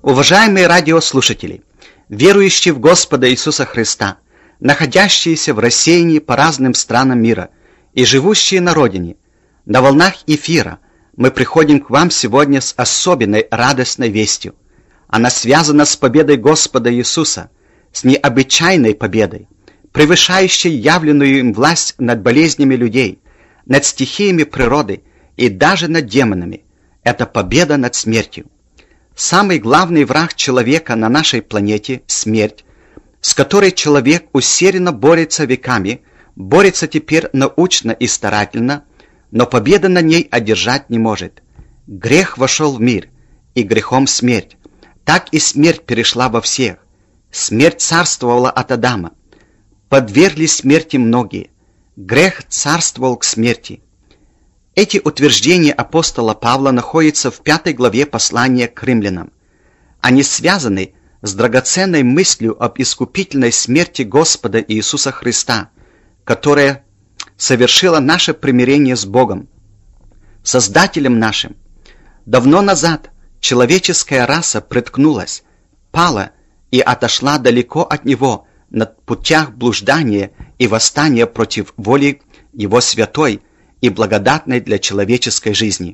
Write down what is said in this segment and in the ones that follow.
Уважаемые радиослушатели, верующие в Господа Иисуса Христа, находящиеся в рассеянии по разным странам мира и живущие на родине, на волнах эфира мы приходим к вам сегодня с особенной радостной вестью. Она связана с победой Господа Иисуса, с необычайной победой, превышающей явленную им власть над болезнями людей, над стихиями природы и даже над демонами. Это победа над смертью. Самый главный враг человека на нашей планете – смерть, с которой человек усердно борется веками, борется теперь научно и старательно, но победы над ней одержать не может. Грех вошел в мир, и грехом смерть. Так и смерть перешла во всех. Смерть царствовала от Адама. Подверглись смерти многие. Грех царствовал к смерти. Эти утверждения апостола Павла находятся в 5 главе послания к римлянам. Они связаны с драгоценной мыслью об искупительной смерти Господа Иисуса Христа, которая совершила наше примирение с Богом, Создателем нашим. Давно назад человеческая раса приткнулась, пала и отошла далеко от Него на путях блуждания и восстания против воли Его святой и благодатной для человеческой жизни.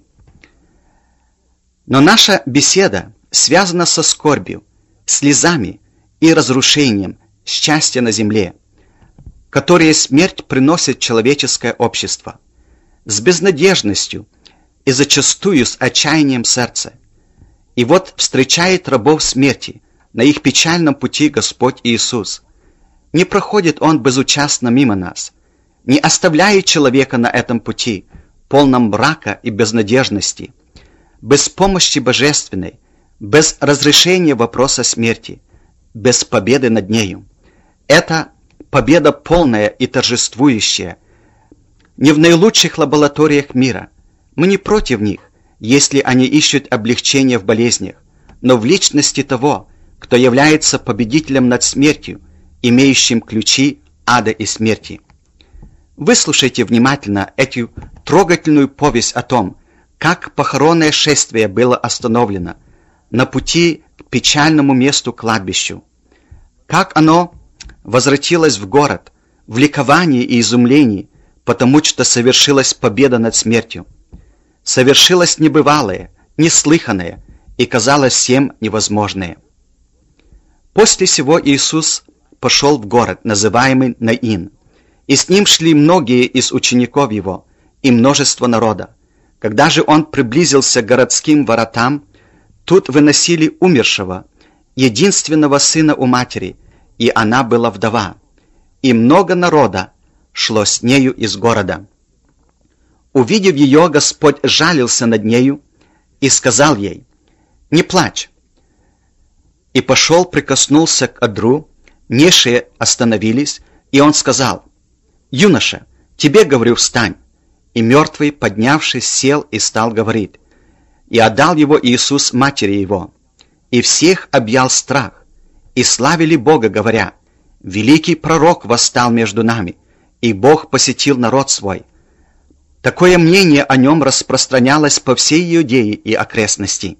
Но наша беседа связана со скорбью, слезами и разрушением счастья на земле, которые смерть приносит человеческое общество, с безнадежностью и зачастую с отчаянием сердца. И вот встречает рабов смерти на их печальном пути Господь Иисус. Не проходит Он безучастно мимо нас, не оставляет человека на этом пути, полном мрака и безнадежности, без помощи божественной, без разрешения вопроса смерти, без победы над нею. Это победа полная и торжествующая. Не в наилучших лабораториях мира. Мы не против них, если они ищут облегчения в болезнях, но в личности того, кто является победителем над смертью, имеющим ключи ада и смерти. Выслушайте внимательно эту трогательную повесть о том, как похоронное шествие было остановлено на пути к печальному месту кладбищу, как оно возвратилось в город в ликовании и изумлении, потому что совершилась победа над смертью. Совершилось небывалое, неслыханное и казалось всем невозможное. После сего Иисус пошел в город, называемый Наин, и с ним шли многие из учеников его и множество народа. Когда же он приблизился к городским воротам, тут выносили умершего, единственного сына у матери, и она была вдова, и много народа шло с нею из города. Увидев ее, Господь жалился над нею и сказал ей: «Не плачь». И пошел, прикоснулся к одру, несшие остановились, и он сказал: «Юноша, тебе говорю, встань». И мертвый, поднявшись, сел и стал говорить. И отдал его Иисус матери его. И всех объял страх, и славили Бога, говоря: «Великий пророк восстал между нами, и Бог посетил народ свой». Такое мнение о нем распространялось по всей Иудее и окрестности.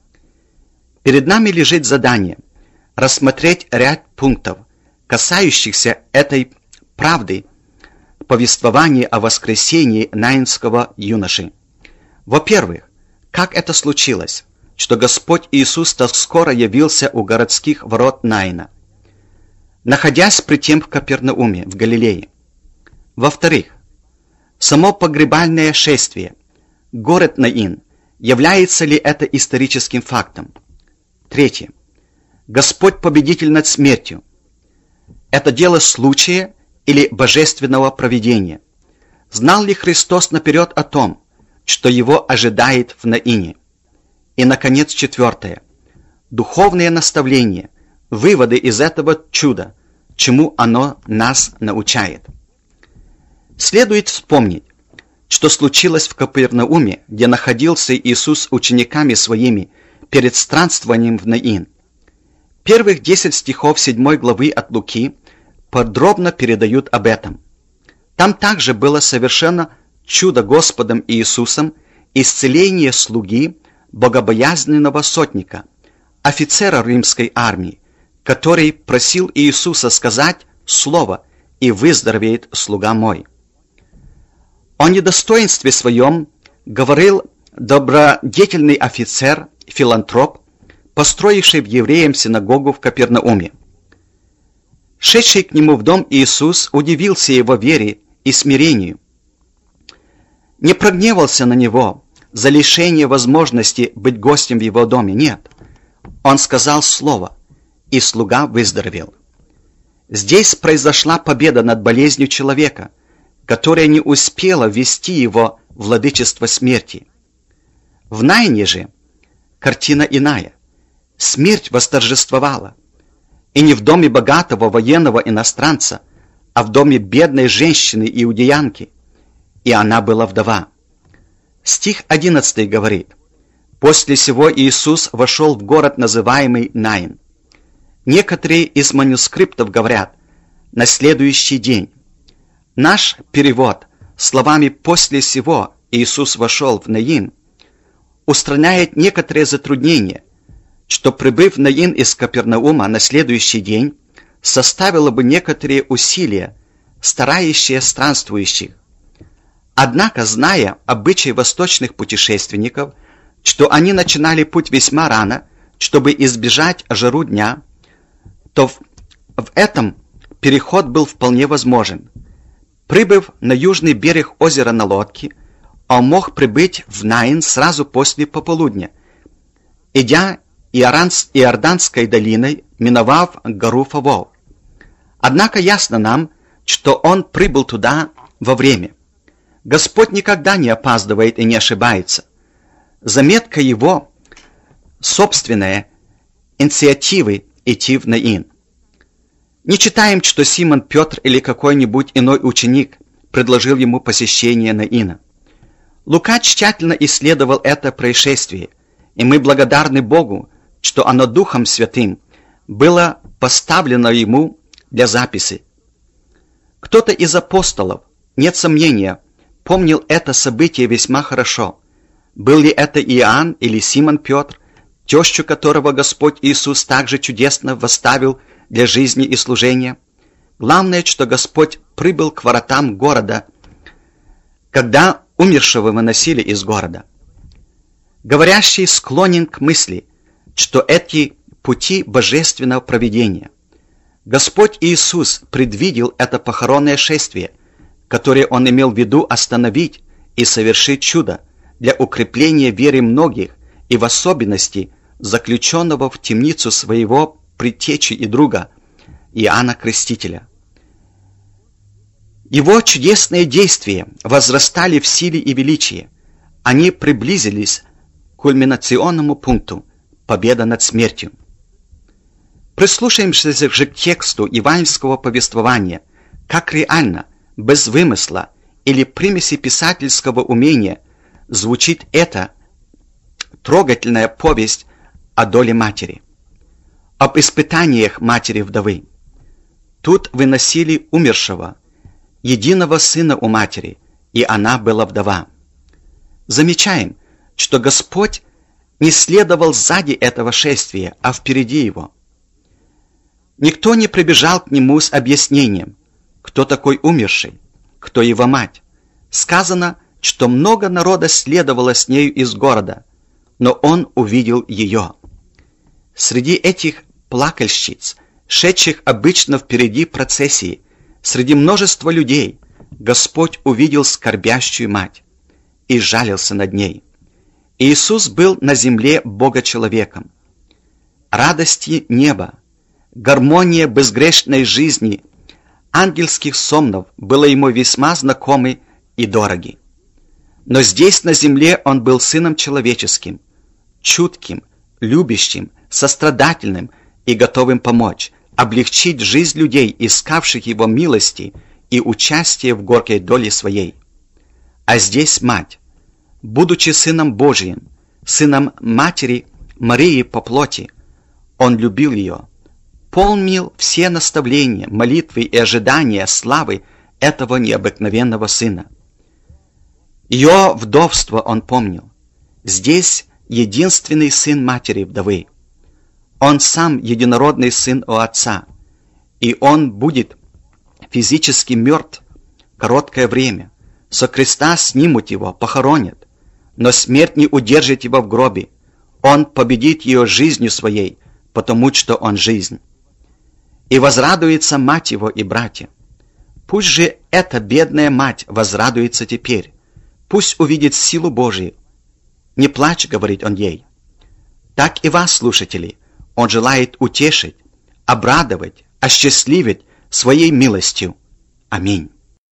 Перед нами лежит задание рассмотреть ряд пунктов, касающихся этой правды, повествования о воскресении наинского юноши. Во-первых, как это случилось, что Господь Иисус так скоро явился у городских ворот Наина, находясь при тем в Капернауме, в Галилее? Во-вторых, само погребальное шествие, город Наин, является ли это историческим фактом? Третье. Господь победитель над смертью. Это дело случая или божественного провидения? Знал ли Христос наперед о том, что его ожидает в Наине? И, наконец, четвертое. Духовные наставления, выводы из этого чуда, чему оно нас научает. Следует вспомнить, что случилось в Капернауме, где находился Иисус с учениками своими перед странствованием в Наин. Первых 10 стихов 7 главы от Луки подробно передают об этом. Там также было совершено чудо Господом Иисусом исцеление слуги, богобоязненного сотника, офицера римской армии, который просил Иисуса сказать слово «и выздоровеет слуга мой». О недостоинстве своем говорил добродетельный офицер, филантроп, построивший в евреям синагогу в Капернауме. Шедший к нему в дом Иисус удивился его вере и смирению. Не прогневался на него за лишение возможности быть гостем в его доме, нет. Он сказал слово, и слуга выздоровел. Здесь произошла победа над болезнью человека, которая не успела ввести его в владычество смерти. В Наине же картина иная. Смерть восторжествовала. И не в доме богатого военного иностранца, а в доме бедной женщины-иудеянки. И она была вдова. Стих 11 говорит: «После сего Иисус вошел в город, называемый Наин». Некоторые из манускриптов говорят «на следующий день». Наш перевод словами «после сего Иисус вошел в Наин» устраняет некоторые затруднения, что, прибыв в Наин из Капернаума на следующий день, составило бы некоторые усилия, старающие странствующих. Однако, зная обычаи восточных путешественников, что они начинали путь весьма рано, чтобы избежать жару дня, то в этом переход был вполне возможен. Прибыв на южный берег озера на лодке, он мог прибыть в Наин сразу после пополудня, идя Иорданской долиной, миновав гору Фавол. Однако ясно нам, что он прибыл туда во время. Господь никогда не опаздывает и не ошибается. Заметка его собственная инициативы идти в Наин. Не читаем, что Симон Петр или какой-нибудь иной ученик предложил ему посещение Наина. Лука тщательно исследовал это происшествие, и мы благодарны Богу, что оно Духом Святым было поставлено ему для записи. Кто-то из апостолов, нет сомнения, помнил это событие весьма хорошо. Был ли это Иоанн или Симон Петр, тещу которого Господь Иисус также чудесно восставил для жизни и служения? Главное, что Господь прибыл к воротам города, когда умершего выносили из города. Говорящий склонен к мысли, что эти пути божественного провидения. Господь Иисус предвидел это похоронное шествие, которое Он имел в виду остановить и совершить чудо для укрепления веры многих и в особенности заключенного в темницу своего предтечи и друга Иоанна Крестителя. Его чудесные действия возрастали в силе и величии. Они приблизились к кульминационному пункту – победа над смертью. Прислушаемся же к тексту евангельского повествования, как реально, без вымысла или примеси писательского умения звучит эта трогательная повесть о доле матери, об испытаниях матери-вдовы. Тут выносили умершего, единого сына у матери, и она была вдова. Замечаем, что Господь не следовал сзади этого шествия, а впереди его. Никто не прибежал к нему с объяснением, кто такой умерший, кто его мать. Сказано, что много народа следовало с нею из города, но он увидел ее. Среди этих плакальщиц, шедших обычно впереди процессии, среди множества людей, Господь увидел скорбящую мать и жалился над ней. Иисус был на земле Бога-человеком. Радости неба, гармония безгрешной жизни, ангельских сомнов было ему весьма знакомы и дороги. Но здесь на земле он был сыном человеческим, чутким, любящим, сострадательным и готовым помочь, облегчить жизнь людей, искавших его милости и участия в горькой доле своей. А здесь мать, будучи сыном Божиим, сыном матери Марии по плоти, он любил ее, помнил все наставления, молитвы и ожидания славы этого необыкновенного сына. Ее вдовство он помнил. Здесь единственный сын матери-вдовы. Он сам единородный Сын у Отца, и Он будет физически мертв короткое время. Со креста снимут Его, похоронят, но смерть не удержит Его в гробе. Он победит ее жизнью Своей, потому что Он жизнь. И возрадуется мать Его и братья. Пусть же эта бедная мать возрадуется теперь. Пусть увидит силу Божию. «Не плачь», — говорит Он ей. Так и вас, слушатели, Он желает утешить, обрадовать, осчастливить Своей милостью. Аминь.